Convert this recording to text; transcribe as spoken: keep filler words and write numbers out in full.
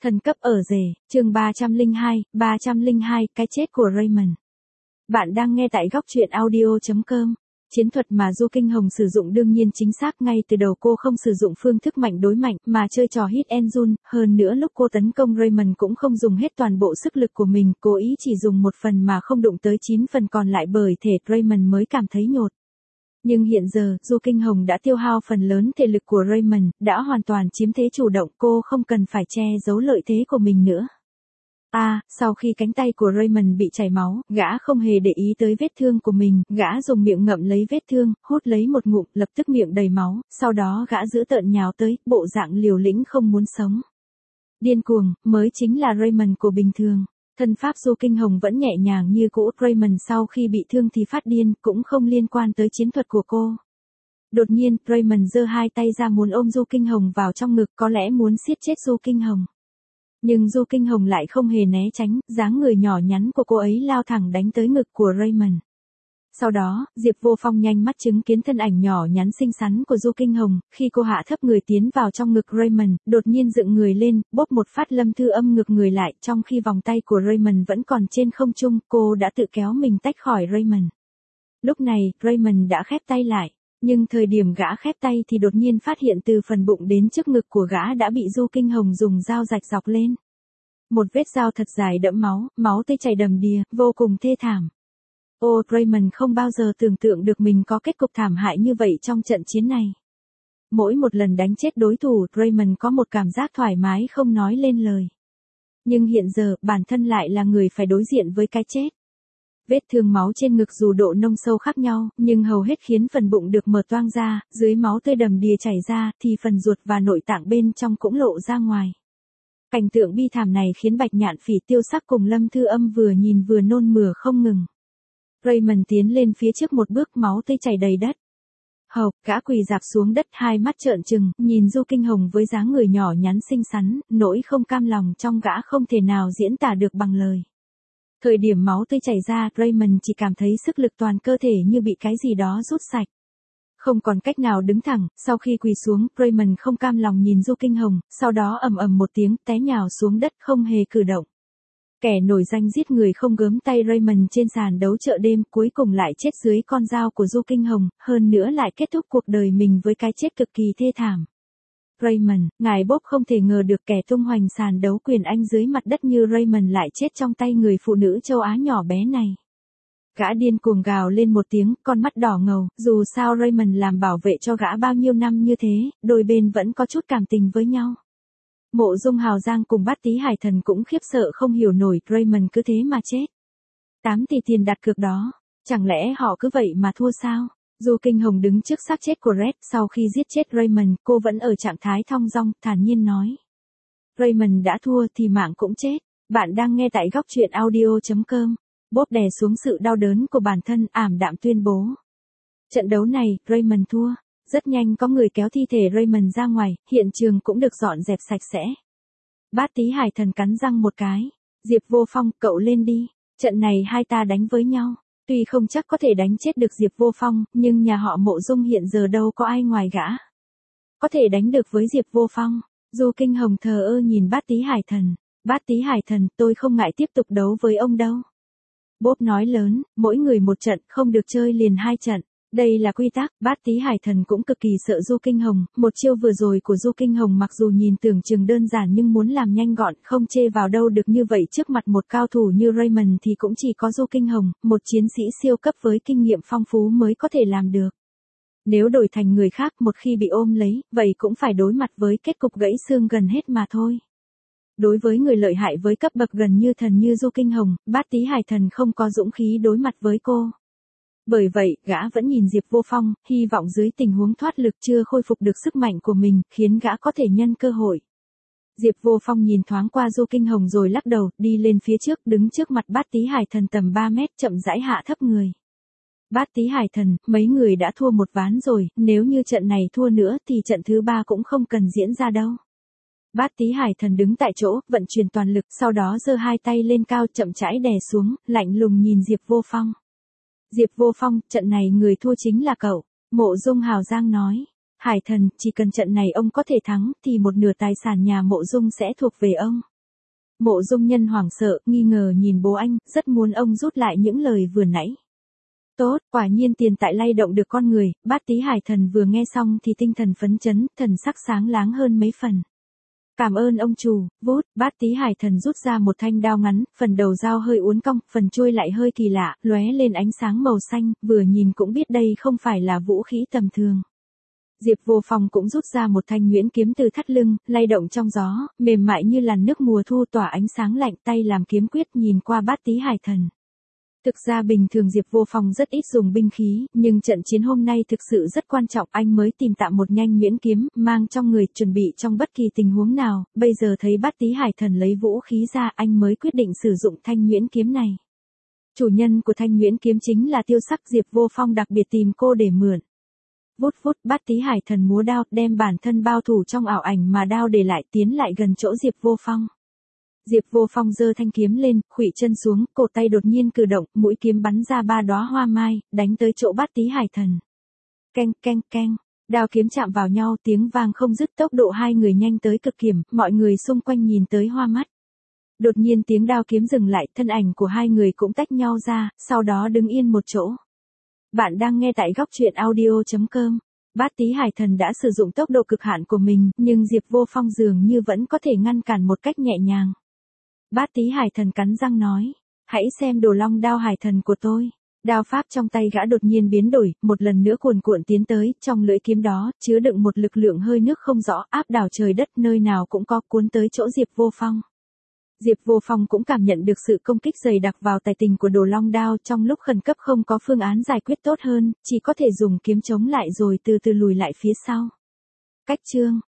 Thần cấp ở rể, chương ba trăm lẻ hai, ba trăm lẻ hai, cái chết của Raymond. Bạn đang nghe tại góc truyện audio chấm com. Chiến thuật mà Du Kinh Hồng sử dụng đương nhiên chính xác, ngay từ đầu cô không sử dụng phương thức mạnh đối mạnh mà chơi trò hit and run, hơn nữa lúc cô tấn công Raymond cũng không dùng hết toàn bộ sức lực của mình, cố ý chỉ dùng một phần mà không đụng tới chín phần còn lại, bởi thể Raymond mới cảm thấy nhột. Nhưng hiện giờ, Du Kinh Hồng đã tiêu hao phần lớn thể lực của Raymond, đã hoàn toàn chiếm thế chủ động, cô không cần phải che giấu lợi thế của mình nữa. À, sau khi cánh tay của Raymond bị chảy máu, gã không hề để ý tới vết thương của mình, gã dùng miệng ngậm lấy vết thương, hút lấy một ngụm, lập tức miệng đầy máu, sau đó gã dữ tợn nhào tới, bộ dạng liều lĩnh không muốn sống. Điên cuồng, mới chính là Raymond của bình thường. Thân pháp Du Kinh Hồng vẫn nhẹ nhàng như cũ, Raymond sau khi bị thương thì phát điên, cũng không liên quan tới chiến thuật của cô. Đột nhiên, Raymond giơ hai tay ra muốn ôm Du Kinh Hồng vào trong ngực, có lẽ muốn siết chết Du Kinh Hồng. Nhưng Du Kinh Hồng lại không hề né tránh, dáng người nhỏ nhắn của cô ấy lao thẳng đánh tới ngực của Raymond. Sau đó, Diệp Vô Phong nhanh mắt chứng kiến thân ảnh nhỏ nhắn xinh xắn của Du Kinh Hồng, khi cô hạ thấp người tiến vào trong ngực Raymond, đột nhiên dựng người lên, bóp một phát lâm thư âm ngực người lại, trong khi vòng tay của Raymond vẫn còn trên không trung, cô đã tự kéo mình tách khỏi Raymond. Lúc này, Raymond đã khép tay lại, nhưng thời điểm gã khép tay thì đột nhiên phát hiện từ phần bụng đến trước ngực của gã đã bị Du Kinh Hồng dùng dao rạch dọc lên. Một vết dao thật dài đẫm máu, máu tươi chảy đầm đìa, vô cùng thê thảm. Ô, Raymond không bao giờ tưởng tượng được mình có kết cục thảm hại như vậy trong trận chiến này. Mỗi một lần đánh chết đối thủ, Raymond có một cảm giác thoải mái không nói lên lời. Nhưng hiện giờ, bản thân lại là người phải đối diện với cái chết. Vết thương máu trên ngực dù độ nông sâu khác nhau, nhưng hầu hết khiến phần bụng được mở toang ra, dưới máu tươi đầm đìa chảy ra, thì phần ruột và nội tạng bên trong cũng lộ ra ngoài. Cảnh tượng bi thảm này khiến Bạch Nhạn Phỉ, Tiêu Sắc cùng Lâm Thư Âm vừa nhìn vừa nôn mửa không ngừng. Raymond tiến lên phía trước một bước, máu tươi chảy đầy đất. Hộc, gã quỳ rạp xuống đất, hai mắt trợn trừng, nhìn Du Kinh Hồng với dáng người nhỏ nhắn xinh xắn, nỗi không cam lòng trong gã không thể nào diễn tả được bằng lời. Thời điểm máu tươi chảy ra, Raymond chỉ cảm thấy sức lực toàn cơ thể như bị cái gì đó rút sạch. Không còn cách nào đứng thẳng, sau khi quỳ xuống, Raymond không cam lòng nhìn Du Kinh Hồng, sau đó ầm ầm một tiếng, té nhào xuống đất không hề cử động. Kẻ nổi danh giết người không gớm tay Raymond trên sàn đấu chợ đêm, cuối cùng lại chết dưới con dao của Du Kinh Hồng, hơn nữa lại kết thúc cuộc đời mình với cái chết cực kỳ thê thảm. Raymond, ngài Bob không thể ngờ được kẻ tung hoành sàn đấu quyền Anh dưới mặt đất như Raymond lại chết trong tay người phụ nữ châu Á nhỏ bé này. Gã điên cuồng gào lên một tiếng, con mắt đỏ ngầu, dù sao Raymond làm bảo vệ cho gã bao nhiêu năm như thế, đôi bên vẫn có chút cảm tình với nhau. Mộ Dung Hào Giang cùng Bát Tý Hải Thần cũng khiếp sợ không hiểu nổi, Raymond cứ thế mà chết. Tám tỷ tiền đặt cược đó, chẳng lẽ họ cứ vậy mà thua sao? Du Kinh Hồng đứng trước xác chết của Red, sau khi giết chết Raymond, cô vẫn ở trạng thái thong dong, thản nhiên nói. Raymond đã thua thì mạng cũng chết. Bạn đang nghe tại góc truyện audio chấm com. Bob đè xuống sự đau đớn của bản thân, ảm đạm tuyên bố. Trận đấu này, Raymond thua. Rất nhanh có người kéo thi thể Raymond ra ngoài, hiện trường cũng được dọn dẹp sạch sẽ. Bát Tý Hải Thần cắn răng một cái. Diệp Vô Phong, cậu lên đi. Trận này hai ta đánh với nhau. Tuy không chắc có thể đánh chết được Diệp Vô Phong, nhưng nhà họ Mộ Dung hiện giờ đâu có ai ngoài gã. Có thể đánh được với Diệp Vô Phong. Du Kinh Hồng thờ ơ nhìn Bát Tý Hải Thần. Bát Tý Hải Thần, tôi không ngại tiếp tục đấu với ông đâu. Bob nói lớn, mỗi người một trận, không được chơi liền hai trận. Đây là quy tắc. Bát Tý Hải Thần cũng cực kỳ sợ Du Kinh Hồng, một chiêu vừa rồi của Du Kinh Hồng mặc dù nhìn tưởng chừng đơn giản nhưng muốn làm nhanh gọn không chê vào đâu được, như vậy trước mặt một cao thủ như Raymond thì cũng chỉ có Du Kinh Hồng, một chiến sĩ siêu cấp với kinh nghiệm phong phú mới có thể làm được. Nếu đổi thành người khác, một khi bị ôm lấy, vậy cũng phải đối mặt với kết cục gãy xương gần hết mà thôi. Đối với người lợi hại với cấp bậc gần như thần như Du Kinh Hồng, Bát Tý Hải Thần không có dũng khí đối mặt với cô. Bởi vậy, gã vẫn nhìn Diệp Vô Phong, hy vọng dưới tình huống thoát lực chưa khôi phục được sức mạnh của mình, khiến gã có thể nhân cơ hội. Diệp Vô Phong nhìn thoáng qua Du Kinh Hồng rồi lắc đầu, đi lên phía trước, đứng trước mặt Bát Tý Hải Thần tầm ba mét, chậm rãi hạ thấp người. Bát Tý Hải Thần, mấy người đã thua một ván rồi, nếu như trận này thua nữa thì trận thứ ba cũng không cần diễn ra đâu. Bát Tý Hải Thần đứng tại chỗ, vận chuyển toàn lực, sau đó giơ hai tay lên cao, chậm rãi đè xuống, lạnh lùng nhìn Diệp Vô Phong. Diệp Vô Phong, trận này người thua chính là cậu. Mộ Dung Hào Giang nói. Hải Thần, chỉ cần trận này ông có thể thắng, thì một nửa tài sản nhà Mộ Dung sẽ thuộc về ông. Mộ Dung Nhân hoảng sợ, nghi ngờ nhìn bố anh, rất muốn ông rút lại những lời vừa nãy. Tốt, quả nhiên tiền tại lay động được con người, Bát Tý Hải Thần vừa nghe xong thì tinh thần phấn chấn, thần sắc sáng láng hơn mấy phần. Cảm ơn ông chủ, vút, Bát Tý Hải Thần rút ra một thanh đao ngắn, phần đầu dao hơi uốn cong, phần chuôi lại hơi kỳ lạ, lóe lên ánh sáng màu xanh, vừa nhìn cũng biết đây không phải là vũ khí tầm thường. Diệp Vô Phong cũng rút ra một thanh nhuyễn kiếm từ thắt lưng, lay động trong gió, mềm mại như làn nước mùa thu tỏa ánh sáng lạnh, tay làm kiếm quyết nhìn qua Bát Tý Hải Thần. Thực ra bình thường Diệp Vô Phong rất ít dùng binh khí, nhưng trận chiến hôm nay thực sự rất quan trọng, anh mới tìm tạm một nhanh nhuyễn kiếm, mang trong người, chuẩn bị trong bất kỳ tình huống nào, bây giờ thấy Bát Tý Hải Thần lấy vũ khí ra, anh mới quyết định sử dụng thanh nhuyễn kiếm này. Chủ nhân của thanh nhuyễn kiếm chính là Tiêu Sắc, Diệp Vô Phong đặc biệt tìm cô để mượn. Vút vút, Bát Tý Hải Thần múa đao, đem bản thân bao thủ trong ảo ảnh mà đao để lại, tiến lại gần chỗ Diệp Vô Phong. Diệp Vô Phong giơ thanh kiếm lên, khuỵu chân xuống, cổ tay đột nhiên cử động, mũi kiếm bắn ra ba đóa hoa mai, đánh tới chỗ Bát Tý Hải Thần. Keng keng keng, đao kiếm chạm vào nhau, tiếng vang không dứt, tốc độ hai người nhanh tới cực điểm, mọi người xung quanh nhìn tới hoa mắt. Đột nhiên tiếng đao kiếm dừng lại, thân ảnh của hai người cũng tách nhau ra, sau đó đứng yên một chỗ. Bạn đang nghe tại góc truyện audio chấm com. Bát Tý Hải Thần đã sử dụng tốc độ cực hạn của mình, nhưng Diệp Vô Phong dường như vẫn có thể ngăn cản một cách nhẹ nhàng. Bát Tý Hải Thần cắn răng nói, hãy xem Đồ Long Đao Hải Thần của tôi. Đao pháp trong tay gã đột nhiên biến đổi, một lần nữa cuồn cuộn tiến tới, trong lưỡi kiếm đó, chứa đựng một lực lượng hơi nước không rõ, áp đảo trời đất, nơi nào cũng có, cuốn tới chỗ Diệp Vô Phong. Diệp Vô Phong cũng cảm nhận được sự công kích dày đặc vào tài tình của Đồ Long Đao, trong lúc khẩn cấp không có phương án giải quyết tốt hơn, chỉ có thể dùng kiếm chống lại rồi từ từ lùi lại phía sau. Cách chương